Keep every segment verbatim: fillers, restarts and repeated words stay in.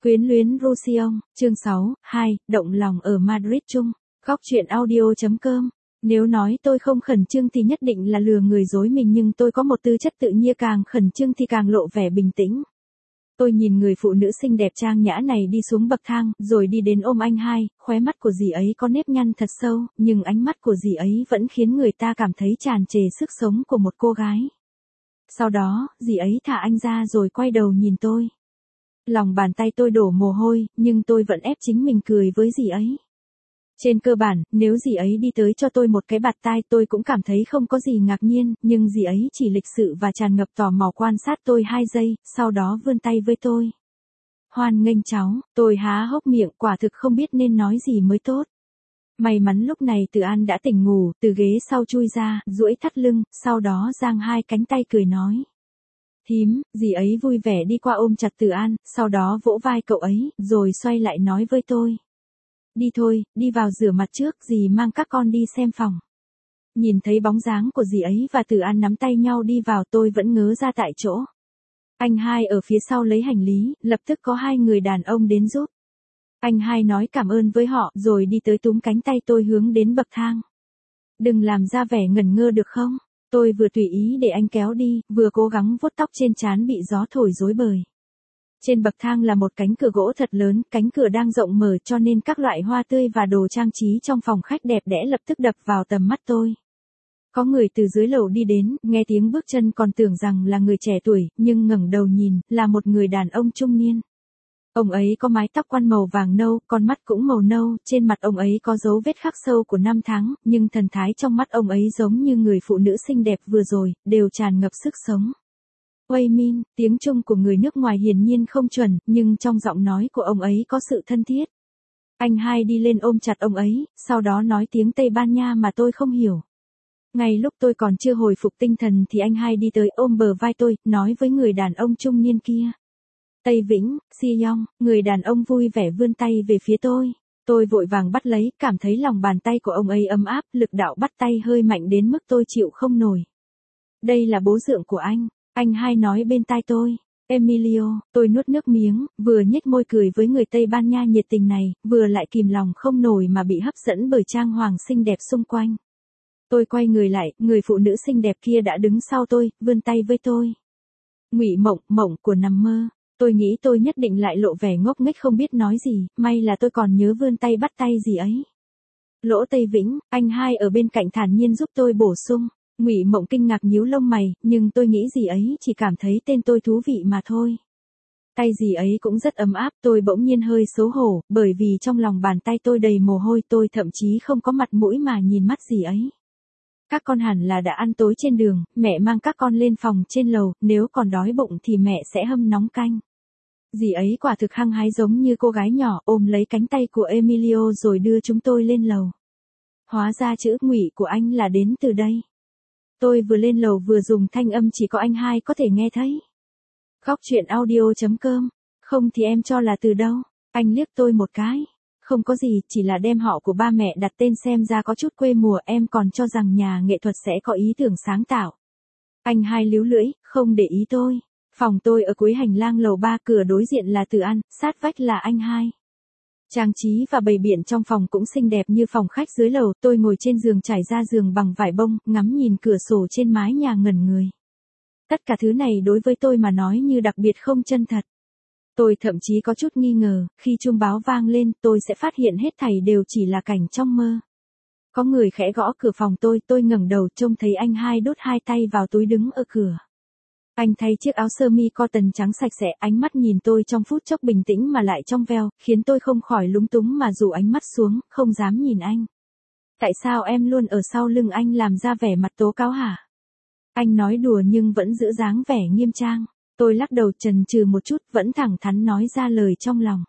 Quyến luyến Roussillon, chương sáu, hai, động lòng ở Madrid chung. Góc chuyện audio chấm com. Nếu nói tôi không khẩn trương thì nhất định là lừa người dối mình, nhưng tôi có một tư chất tự nhiên, càng khẩn trương thì càng lộ vẻ bình tĩnh. Tôi nhìn người phụ nữ xinh đẹp trang nhã này đi xuống bậc thang, rồi đi đến ôm anh hai, khóe mắt của dì ấy có nếp nhăn thật sâu, nhưng ánh mắt của dì ấy vẫn khiến người ta cảm thấy tràn trề sức sống của một cô gái. Sau đó, dì ấy thả anh ra rồi quay đầu nhìn tôi. Lòng bàn tay tôi đổ mồ hôi, nhưng tôi vẫn ép chính mình cười với dì ấy. Trên cơ bản, nếu dì ấy đi tới cho tôi một cái bạt tai tôi cũng cảm thấy không có gì ngạc nhiên, nhưng dì ấy chỉ lịch sự và tràn ngập tò mò quan sát tôi hai giây, sau đó vươn tay với tôi. Hoan nghênh cháu, tôi há hốc miệng, quả thực không biết nên nói gì mới tốt. May mắn lúc này Từ An đã tỉnh ngủ, từ ghế sau chui ra, duỗi thắt lưng, sau đó giang hai cánh tay cười nói. Thím, dì ấy vui vẻ đi qua ôm chặt Từ An, sau đó vỗ vai cậu ấy, rồi xoay lại nói với tôi. Đi thôi, đi vào rửa mặt trước, dì mang các con đi xem phòng. Nhìn thấy bóng dáng của dì ấy và Từ An nắm tay nhau đi vào, tôi vẫn ngớ ra tại chỗ. Anh hai ở phía sau lấy hành lý, lập tức có hai người đàn ông đến giúp. Anh hai nói cảm ơn với họ, rồi đi tới túm cánh tay tôi hướng đến bậc thang. Đừng làm ra vẻ ngẩn ngơ được không? Tôi vừa tùy ý để anh kéo đi, vừa cố gắng vuốt tóc trên trán bị gió thổi rối bời. Trên bậc thang là một cánh cửa gỗ thật lớn, cánh cửa đang rộng mở cho nên các loại hoa tươi và đồ trang trí trong phòng khách đẹp đẽ lập tức đập vào tầm mắt tôi. Có người từ dưới lầu đi đến, nghe tiếng bước chân còn tưởng rằng là người trẻ tuổi, nhưng ngẩng đầu nhìn, là một người đàn ông trung niên. Ông ấy có mái tóc quăn màu vàng nâu, con mắt cũng màu nâu, trên mặt ông ấy có dấu vết khắc sâu của năm tháng, nhưng thần thái trong mắt ông ấy giống như người phụ nữ xinh đẹp vừa rồi, đều tràn ngập sức sống. Wei Min, tiếng Trung của người nước ngoài hiển nhiên không chuẩn, nhưng trong giọng nói của ông ấy có sự thân thiết. Anh hai đi lên ôm chặt ông ấy, sau đó nói tiếng Tây Ban Nha mà tôi không hiểu. Ngay lúc tôi còn chưa hồi phục tinh thần thì anh hai đi tới ôm bờ vai tôi, nói với người đàn ông trung niên kia. Tây Vĩnh, Si Yong, người đàn ông vui vẻ vươn tay về phía tôi. Tôi vội vàng bắt lấy, cảm thấy lòng bàn tay của ông ấy ấm áp, lực đạo bắt tay hơi mạnh đến mức tôi chịu không nổi. Đây là bố dượng của anh, anh hai nói bên tai tôi. Emilio, tôi nuốt nước miếng, vừa nhếch môi cười với người Tây Ban Nha nhiệt tình này, vừa lại kìm lòng không nổi mà bị hấp dẫn bởi trang hoàng xinh đẹp xung quanh. Tôi quay người lại, người phụ nữ xinh đẹp kia đã đứng sau tôi, vươn tay với tôi. Ngụy Mộng, mộng của nằm mơ. Tôi nghĩ tôi nhất định lại lộ vẻ ngốc nghếch không biết nói gì, may là tôi còn nhớ vươn tay bắt tay gì ấy. Lỗ Tây Vĩnh, anh hai ở bên cạnh thản nhiên giúp tôi bổ sung. Ngụy Mộng kinh ngạc nhíu lông mày, nhưng tôi nghĩ gì ấy chỉ cảm thấy tên tôi thú vị mà thôi. Tay gì ấy cũng rất ấm áp, tôi bỗng nhiên hơi xấu hổ, bởi vì trong lòng bàn tay tôi đầy mồ hôi, tôi thậm chí không có mặt mũi mà nhìn mắt gì ấy. Các con hẳn là đã ăn tối trên đường, mẹ mang các con lên phòng trên lầu, nếu còn đói bụng thì mẹ sẽ hâm nóng canh. Dì ấy quả thực hăng hái giống như cô gái nhỏ, ôm lấy cánh tay của Emilio rồi đưa chúng tôi lên lầu. Hóa ra chữ Ngụy của anh là đến từ đây. Tôi vừa lên lầu vừa dùng thanh âm chỉ có anh hai có thể nghe thấy. Góc chuyện audio chấm com, không thì em cho là từ đâu? Anh liếc tôi một cái. Không có gì, chỉ là đem họ của ba mẹ đặt tên xem ra có chút quê mùa, em còn cho rằng nhà nghệ thuật sẽ có ý tưởng sáng tạo. Anh hai líu lưỡi, không để ý tôi. Phòng tôi ở cuối hành lang lầu ba, cửa đối diện là Từ An, sát vách là anh hai. Trang trí và bày biện trong phòng cũng xinh đẹp như phòng khách dưới lầu, tôi ngồi trên giường trải ra giường bằng vải bông, ngắm nhìn cửa sổ trên mái nhà ngẩn người. Tất cả thứ này đối với tôi mà nói như đặc biệt không chân thật. Tôi thậm chí có chút nghi ngờ, khi chuông báo vang lên tôi sẽ phát hiện hết thảy đều chỉ là cảnh trong mơ. Có người khẽ gõ cửa phòng tôi, tôi ngẩng đầu trông thấy anh hai đút hai tay vào túi đứng ở cửa. Anh thay chiếc áo sơ mi cotton trắng sạch sẽ, ánh mắt nhìn tôi trong phút chốc bình tĩnh mà lại trong veo, khiến tôi không khỏi lúng túng mà rủ ánh mắt xuống, không dám nhìn anh. Tại sao em luôn ở sau lưng anh làm ra vẻ mặt tố cáo hả? Anh nói đùa nhưng vẫn giữ dáng vẻ nghiêm trang. Tôi lắc đầu chần chừ một chút, vẫn thẳng thắn nói ra lời trong lòng.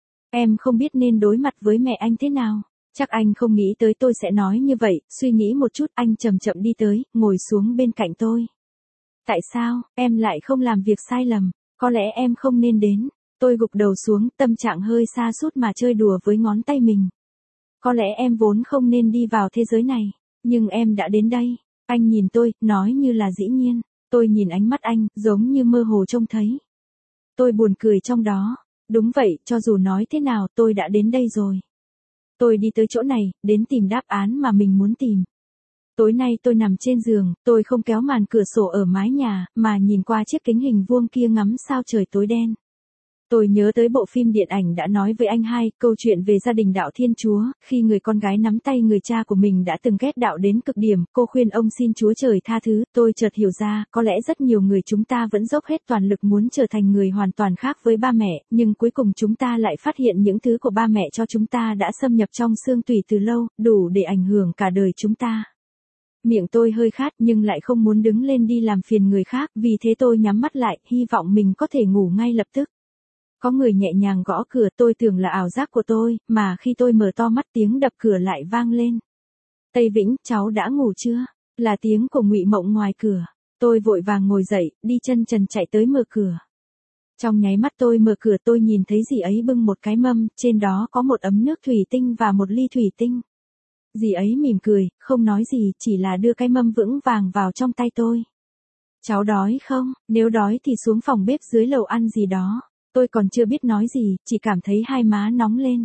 Em không biết nên đối mặt với mẹ anh thế nào. Chắc anh không nghĩ tới tôi sẽ nói như vậy, suy nghĩ một chút anh chậm chậm đi tới, ngồi xuống bên cạnh tôi. Tại sao, em lại không làm việc sai lầm, có lẽ em không nên đến. Tôi gục đầu xuống, tâm trạng hơi sa sút mà chơi đùa với ngón tay mình. Có lẽ em vốn không nên đi vào thế giới này, nhưng em đã đến đây. Anh nhìn tôi, nói như là dĩ nhiên. Tôi nhìn ánh mắt anh, giống như mơ hồ trông thấy. Tôi buồn cười trong đó. Đúng vậy, cho dù nói thế nào tôi đã đến đây rồi. Tôi đi tới chỗ này, đến tìm đáp án mà mình muốn tìm. Tối nay tôi nằm trên giường, tôi không kéo màn cửa sổ ở mái nhà, mà nhìn qua chiếc kính hình vuông kia ngắm sao trời tối đen. Tôi nhớ tới bộ phim điện ảnh đã nói với anh hai, câu chuyện về gia đình đạo Thiên Chúa, khi người con gái nắm tay người cha của mình đã từng ghét đạo đến cực điểm, cô khuyên ông xin Chúa Trời tha thứ, tôi chợt hiểu ra, có lẽ rất nhiều người chúng ta vẫn dốc hết toàn lực muốn trở thành người hoàn toàn khác với ba mẹ, nhưng cuối cùng chúng ta lại phát hiện những thứ của ba mẹ cho chúng ta đã xâm nhập trong xương tủy từ lâu, đủ để ảnh hưởng cả đời chúng ta. Miệng tôi hơi khát nhưng lại không muốn đứng lên đi làm phiền người khác, vì thế tôi nhắm mắt lại, hy vọng mình có thể ngủ ngay lập tức. Có người nhẹ nhàng gõ cửa, tôi tưởng là ảo giác của tôi, mà khi tôi mở to mắt tiếng đập cửa lại vang lên. Tây Vĩnh, cháu đã ngủ chưa? Là tiếng của Ngụy Mộng ngoài cửa. Tôi vội vàng ngồi dậy, đi chân trần chạy tới mở cửa. Trong nháy mắt tôi mở cửa tôi nhìn thấy dì ấy bưng một cái mâm, trên đó có một ấm nước thủy tinh và một ly thủy tinh. Dì ấy mỉm cười, không nói gì, chỉ là đưa cái mâm vững vàng vào trong tay tôi. Cháu đói không? Nếu đói thì xuống phòng bếp dưới lầu ăn gì đó. Tôi còn chưa biết nói gì, chỉ cảm thấy hai má nóng lên.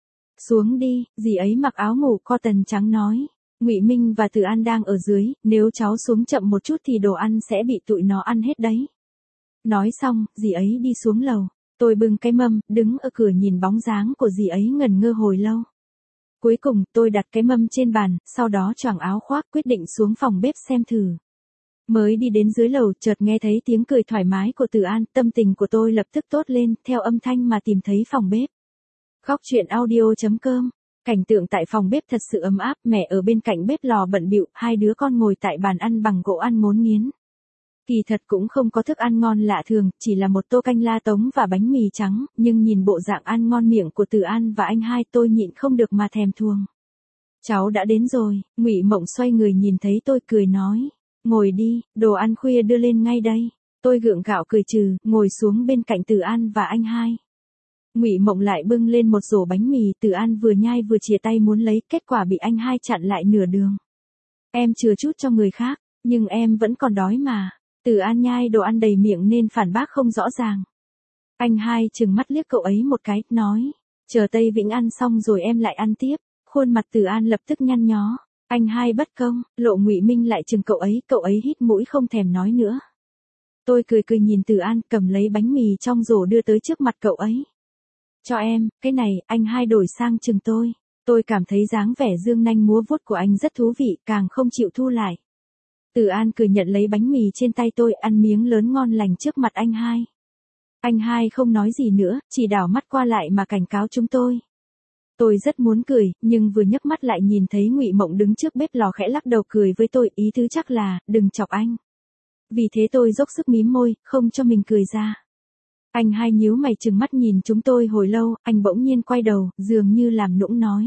Xuống đi, dì ấy mặc áo ngủ cotton trắng nói. Ngụy Minh và Từ An đang ở dưới, nếu cháu xuống chậm một chút thì đồ ăn sẽ bị tụi nó ăn hết đấy. Nói xong, dì ấy đi xuống lầu. Tôi bưng cái mâm, đứng ở cửa nhìn bóng dáng của dì ấy ngẩn ngơ hồi lâu. Cuối cùng, tôi đặt cái mâm trên bàn, sau đó choàng áo khoác quyết định xuống phòng bếp xem thử. Mới đi đến dưới lầu, chợt nghe thấy tiếng cười thoải mái của Từ An, tâm tình của tôi lập tức tốt lên, theo âm thanh mà tìm thấy phòng bếp. Khóc chuyện audio chấm com. Cảnh tượng tại phòng bếp thật sự ấm áp, mẹ ở bên cạnh bếp lò bận bịu, hai đứa con ngồi tại bàn ăn bằng gỗ ăn ngốn nghiến. Kỳ thật cũng không có thức ăn ngon lạ thường, chỉ là một tô canh la tống và bánh mì trắng, nhưng nhìn bộ dạng ăn ngon miệng của Từ An và anh hai tôi nhịn không được mà thèm thuồng. Cháu đã đến rồi, Ngụy Mộng xoay người nhìn thấy tôi cười nói. Ngồi đi, đồ ăn khuya đưa lên ngay đây. Tôi gượng gạo cười trừ, ngồi xuống bên cạnh Từ An và anh hai. Ngụy Mộng lại bưng lên một rổ bánh mì, Từ An vừa nhai vừa chìa tay muốn lấy, kết quả bị anh hai chặn lại nửa đường. Em chừa chút cho người khác, nhưng em vẫn còn đói mà. Từ An nhai đồ ăn đầy miệng nên phản bác không rõ ràng. Anh hai trừng mắt liếc cậu ấy một cái, nói, chờ Tây Vĩnh ăn xong rồi em lại ăn tiếp. Khuôn mặt Từ An lập tức nhăn nhó. Anh hai bất công, Lộ Ngụy Minh lại chừng cậu ấy, cậu ấy hít mũi không thèm nói nữa. Tôi cười cười nhìn Từ An, cầm lấy bánh mì trong rổ đưa tới trước mặt cậu ấy. Cho em, cái này, anh hai đổi sang chừng tôi. Tôi cảm thấy dáng vẻ dương nanh múa vuốt của anh rất thú vị, càng không chịu thu lại. Từ An cười nhận lấy bánh mì trên tay tôi, ăn miếng lớn ngon lành trước mặt anh hai. Anh hai không nói gì nữa, chỉ đảo mắt qua lại mà cảnh cáo chúng tôi. Tôi rất muốn cười, nhưng vừa nhấc mắt lại nhìn thấy Ngụy Mộng đứng trước bếp lò khẽ lắc đầu cười với tôi, ý tứ chắc là, đừng chọc anh. Vì thế tôi dốc sức mím môi, không cho mình cười ra. Anh hai nhíu mày trừng mắt nhìn chúng tôi hồi lâu, anh bỗng nhiên quay đầu, dường như làm nũng nói.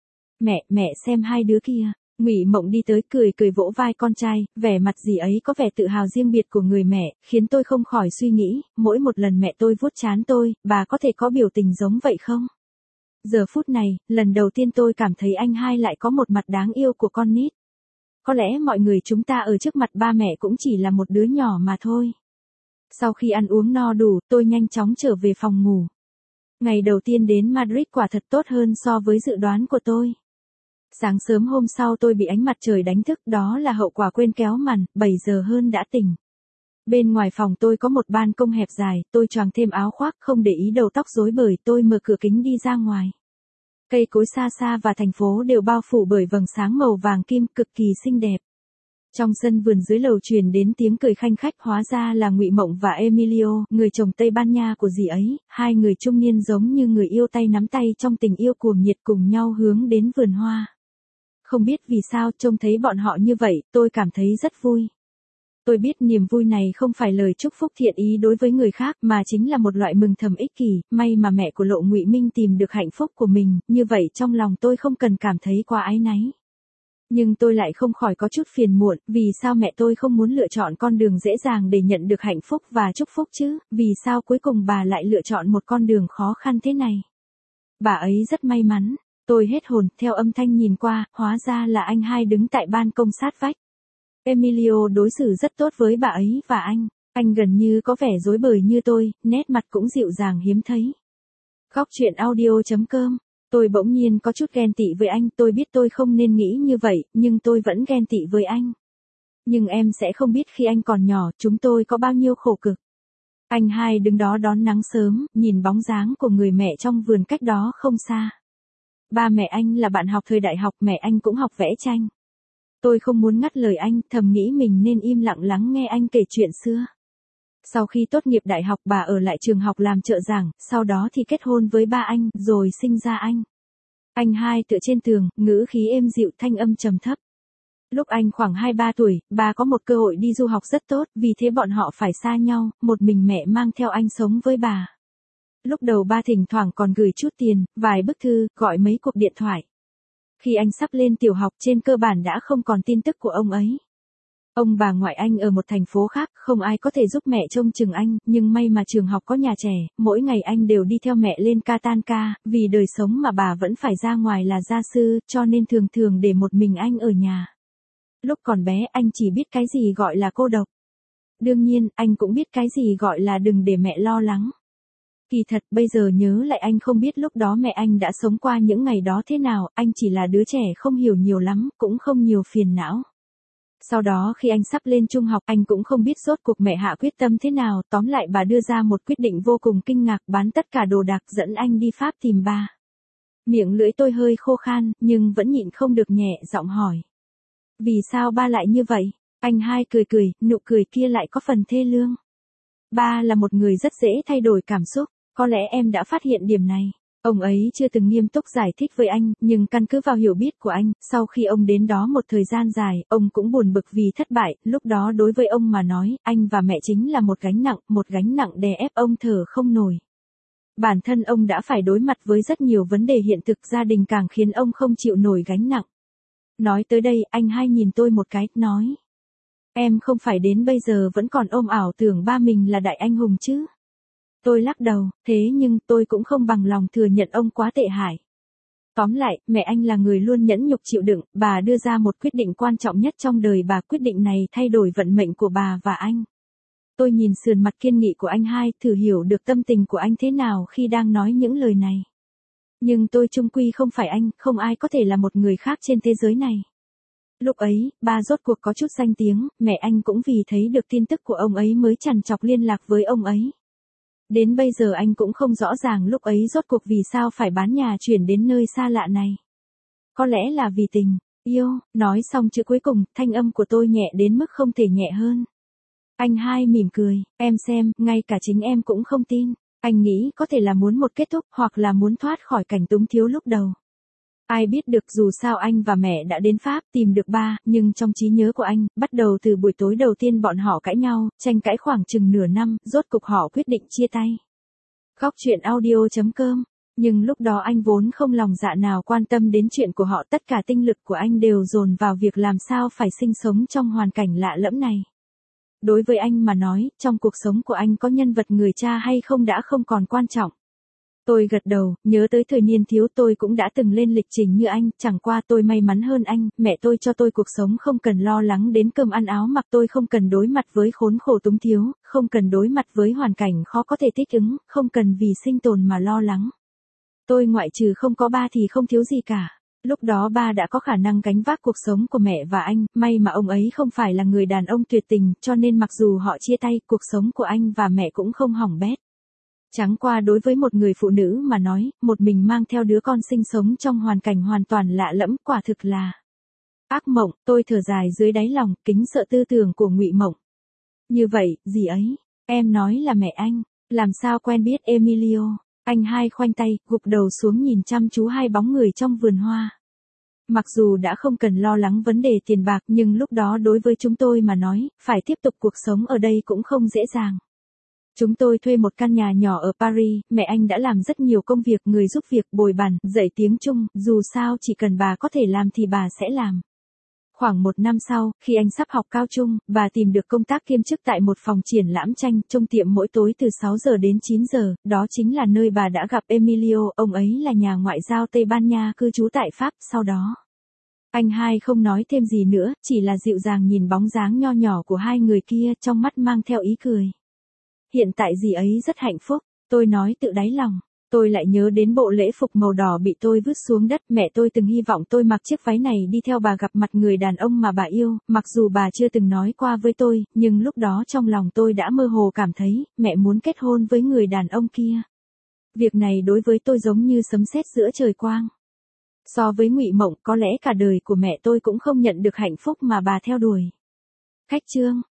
Mẹ, mẹ xem hai đứa kia. Ngụy Mộng đi tới cười cười vỗ vai con trai, vẻ mặt dì ấy có vẻ tự hào riêng biệt của người mẹ, khiến tôi không khỏi suy nghĩ, mỗi một lần mẹ tôi vuốt trán tôi, bà có thể có biểu tình giống vậy không? Giờ phút này, lần đầu tiên tôi cảm thấy anh hai lại có một mặt đáng yêu của con nít. Có lẽ mọi người chúng ta ở trước mặt ba mẹ cũng chỉ là một đứa nhỏ mà thôi. Sau khi ăn uống no đủ, tôi nhanh chóng trở về phòng ngủ. Ngày đầu tiên đến Madrid quả thật tốt hơn so với dự đoán của tôi. Sáng sớm hôm sau tôi bị ánh mặt trời đánh thức, đó là hậu quả quên kéo màn, bảy giờ hơn đã tỉnh. Bên ngoài phòng tôi có một ban công hẹp dài, tôi choàng thêm áo khoác, không để ý đầu tóc rối bời, tôi mở cửa kính đi ra ngoài. Cây cối xa xa và thành phố đều bao phủ bởi vầng sáng màu vàng kim, cực kỳ xinh đẹp. Trong sân vườn dưới lầu truyền đến tiếng cười khanh khách, hóa ra là Ngụy Mộng và Emilio, người chồng Tây Ban Nha của dì ấy, hai người trung niên giống như người yêu tay nắm tay trong tình yêu cuồng nhiệt cùng nhau hướng đến vườn hoa. Không biết vì sao trông thấy bọn họ như vậy, tôi cảm thấy rất vui. Tôi biết niềm vui này không phải lời chúc phúc thiện ý đối với người khác mà chính là một loại mừng thầm ích kỷ, may mà mẹ của Lộ Ngụy Minh tìm được hạnh phúc của mình, như vậy trong lòng tôi không cần cảm thấy quá áy náy. Nhưng tôi lại không khỏi có chút phiền muộn, vì sao mẹ tôi không muốn lựa chọn con đường dễ dàng để nhận được hạnh phúc và chúc phúc chứ, vì sao cuối cùng bà lại lựa chọn một con đường khó khăn thế này. Bà ấy rất may mắn, tôi hết hồn, theo âm thanh nhìn qua, hóa ra là anh hai đứng tại ban công sát vách. Emilio đối xử rất tốt với bà ấy và anh, anh gần như có vẻ rối bời như tôi, nét mặt cũng dịu dàng hiếm thấy. Góc chuyện audio.com. Tôi bỗng nhiên có chút ghen tị với anh, tôi biết tôi không nên nghĩ như vậy, nhưng tôi vẫn ghen tị với anh. Nhưng em sẽ không biết khi anh còn nhỏ, chúng tôi có bao nhiêu khổ cực. Anh hai đứng đó đón nắng sớm, nhìn bóng dáng của người mẹ trong vườn cách đó không xa. Ba mẹ anh là bạn học thời đại học, mẹ anh cũng học vẽ tranh. Tôi không muốn ngắt lời anh, thầm nghĩ mình nên im lặng lắng nghe anh kể chuyện xưa. Sau khi tốt nghiệp đại học bà ở lại trường học làm trợ giảng, sau đó thì kết hôn với ba anh, rồi sinh ra anh. Anh hai tựa trên tường, ngữ khí êm dịu, thanh âm trầm thấp. Lúc anh khoảng hai ba tuổi, bà có một cơ hội đi du học rất tốt, vì thế bọn họ phải xa nhau, một mình mẹ mang theo anh sống với bà. Lúc đầu ba thỉnh thoảng còn gửi chút tiền, vài bức thư, gọi mấy cuộc điện thoại. Khi anh sắp lên tiểu học, trên cơ bản đã không còn tin tức của ông ấy. Ông bà ngoại anh ở một thành phố khác, không ai có thể giúp mẹ trông chừng anh, nhưng may mà trường học có nhà trẻ, mỗi ngày anh đều đi theo mẹ lên Katanka, vì đời sống mà bà vẫn phải ra ngoài là gia sư, cho nên thường thường để một mình anh ở nhà. Lúc còn bé anh chỉ biết cái gì gọi là cô độc. Đương nhiên, anh cũng biết cái gì gọi là đừng để mẹ lo lắng. Kỳ thật, bây giờ nhớ lại anh không biết lúc đó mẹ anh đã sống qua những ngày đó thế nào, anh chỉ là đứa trẻ không hiểu nhiều lắm, cũng không nhiều phiền não. Sau đó khi anh sắp lên trung học, anh cũng không biết rốt cuộc mẹ hạ quyết tâm thế nào, tóm lại bà đưa ra một quyết định vô cùng kinh ngạc, bán tất cả đồ đạc dẫn anh đi Pháp tìm ba. Miệng lưỡi tôi hơi khô khan, nhưng vẫn nhịn không được nhẹ giọng hỏi. Vì sao ba lại như vậy? Anh hai cười cười, nụ cười kia lại có phần thê lương. Ba là một người rất dễ thay đổi cảm xúc, có lẽ em đã phát hiện điểm này. Ông ấy chưa từng nghiêm túc giải thích với anh, nhưng căn cứ vào hiểu biết của anh, sau khi ông đến đó một thời gian dài, ông cũng buồn bực vì thất bại, lúc đó đối với ông mà nói, anh và mẹ chính là một gánh nặng, một gánh nặng đè ép ông thở không nổi. Bản thân ông đã phải đối mặt với rất nhiều vấn đề hiện thực, gia đình càng khiến ông không chịu nổi gánh nặng. Nói tới đây, anh hai nhìn tôi một cái, nói. Em không phải đến bây giờ vẫn còn ôm ảo tưởng ba mình là đại anh hùng chứ? Tôi lắc đầu, thế nhưng tôi cũng không bằng lòng thừa nhận ông quá tệ hại. Tóm lại, mẹ anh là người luôn nhẫn nhục chịu đựng, bà đưa ra một quyết định quan trọng nhất trong đời bà, quyết định này thay đổi vận mệnh của bà và anh. Tôi nhìn sườn mặt kiên nghị của anh hai, thử hiểu được tâm tình của anh thế nào khi đang nói những lời này. Nhưng tôi chung quy không phải anh, không ai có thể là một người khác trên thế giới này. Lúc ấy, ba rốt cuộc có chút danh tiếng, mẹ anh cũng vì thấy được tin tức của ông ấy mới trằn trọc liên lạc với ông ấy. Đến bây giờ anh cũng không rõ ràng lúc ấy rốt cuộc vì sao phải bán nhà chuyển đến nơi xa lạ này. Có lẽ là vì tình, yêu, nói xong chữ cuối cùng, thanh âm của tôi nhẹ đến mức không thể nhẹ hơn. Anh hai mỉm cười, em xem, ngay cả chính em cũng không tin. Anh nghĩ có thể là muốn một kết thúc hoặc là muốn thoát khỏi cảnh túng thiếu lúc đầu. Ai biết được, dù sao anh và mẹ đã đến Pháp tìm được ba, nhưng trong trí nhớ của anh, bắt đầu từ buổi tối đầu tiên bọn họ cãi nhau, tranh cãi khoảng chừng nửa năm, rốt cục họ quyết định chia tay. Góc chuyện audio.com. Nhưng lúc đó anh vốn không lòng dạ nào quan tâm đến chuyện của họ, tất cả tinh lực của anh đều dồn vào việc làm sao phải sinh sống trong hoàn cảnh lạ lẫm này. Đối với anh mà nói, trong cuộc sống của anh có nhân vật người cha hay không đã không còn quan trọng. Tôi gật đầu, nhớ tới thời niên thiếu tôi cũng đã từng lên lịch trình như anh, chẳng qua tôi may mắn hơn anh, mẹ tôi cho tôi cuộc sống không cần lo lắng đến cơm ăn áo mặc, tôi không cần đối mặt với khốn khổ túng thiếu, không cần đối mặt với hoàn cảnh khó có thể thích ứng, không cần vì sinh tồn mà lo lắng. Tôi ngoại trừ không có ba thì không thiếu gì cả. Lúc đó ba đã có khả năng gánh vác cuộc sống của mẹ và anh, may mà ông ấy không phải là người đàn ông tuyệt tình, cho nên mặc dù họ chia tay, cuộc sống của anh và mẹ cũng không hỏng bét. Chẳng qua đối với một người phụ nữ mà nói, một mình mang theo đứa con sinh sống trong hoàn cảnh hoàn toàn lạ lẫm, quả thực là ác mộng. Tôi thở dài dưới đáy lòng, kính sợ tư tưởng của Ngụy Mộng. Như vậy, gì ấy? Em nói là mẹ anh, làm sao quen biết Emilio? Anh hai khoanh tay, gục đầu xuống nhìn chăm chú hai bóng người trong vườn hoa. Mặc dù đã không cần lo lắng vấn đề tiền bạc, nhưng lúc đó đối với chúng tôi mà nói, phải tiếp tục cuộc sống ở đây cũng không dễ dàng. Chúng tôi thuê một căn nhà nhỏ ở Paris, mẹ anh đã làm rất nhiều công việc, người giúp việc, bồi bàn, dạy tiếng Trung, dù sao chỉ cần bà có thể làm thì bà sẽ làm. Khoảng một năm sau, khi anh sắp học cao trung, bà tìm được công tác kiêm chức tại một phòng triển lãm tranh, trong tiệm mỗi tối từ sáu giờ đến chín giờ, đó chính là nơi bà đã gặp Emilio, ông ấy là nhà ngoại giao Tây Ban Nha cư trú tại Pháp, sau đó. Anh hai không nói thêm gì nữa, chỉ là dịu dàng nhìn bóng dáng nho nhỏ của hai người kia, trong mắt mang theo ý cười. Hiện tại dì ấy rất hạnh phúc, tôi nói tự đáy lòng. Tôi lại nhớ đến bộ lễ phục màu đỏ bị tôi vứt xuống đất, mẹ tôi từng hy vọng tôi mặc chiếc váy này đi theo bà gặp mặt người đàn ông mà bà yêu, mặc dù bà chưa từng nói qua với tôi, nhưng lúc đó trong lòng tôi đã mơ hồ cảm thấy, mẹ muốn kết hôn với người đàn ông kia. Việc này đối với tôi giống như sấm sét giữa trời quang. So với Ngụy Mộng, có lẽ cả đời của mẹ tôi cũng không nhận được hạnh phúc mà bà theo đuổi. Khách chương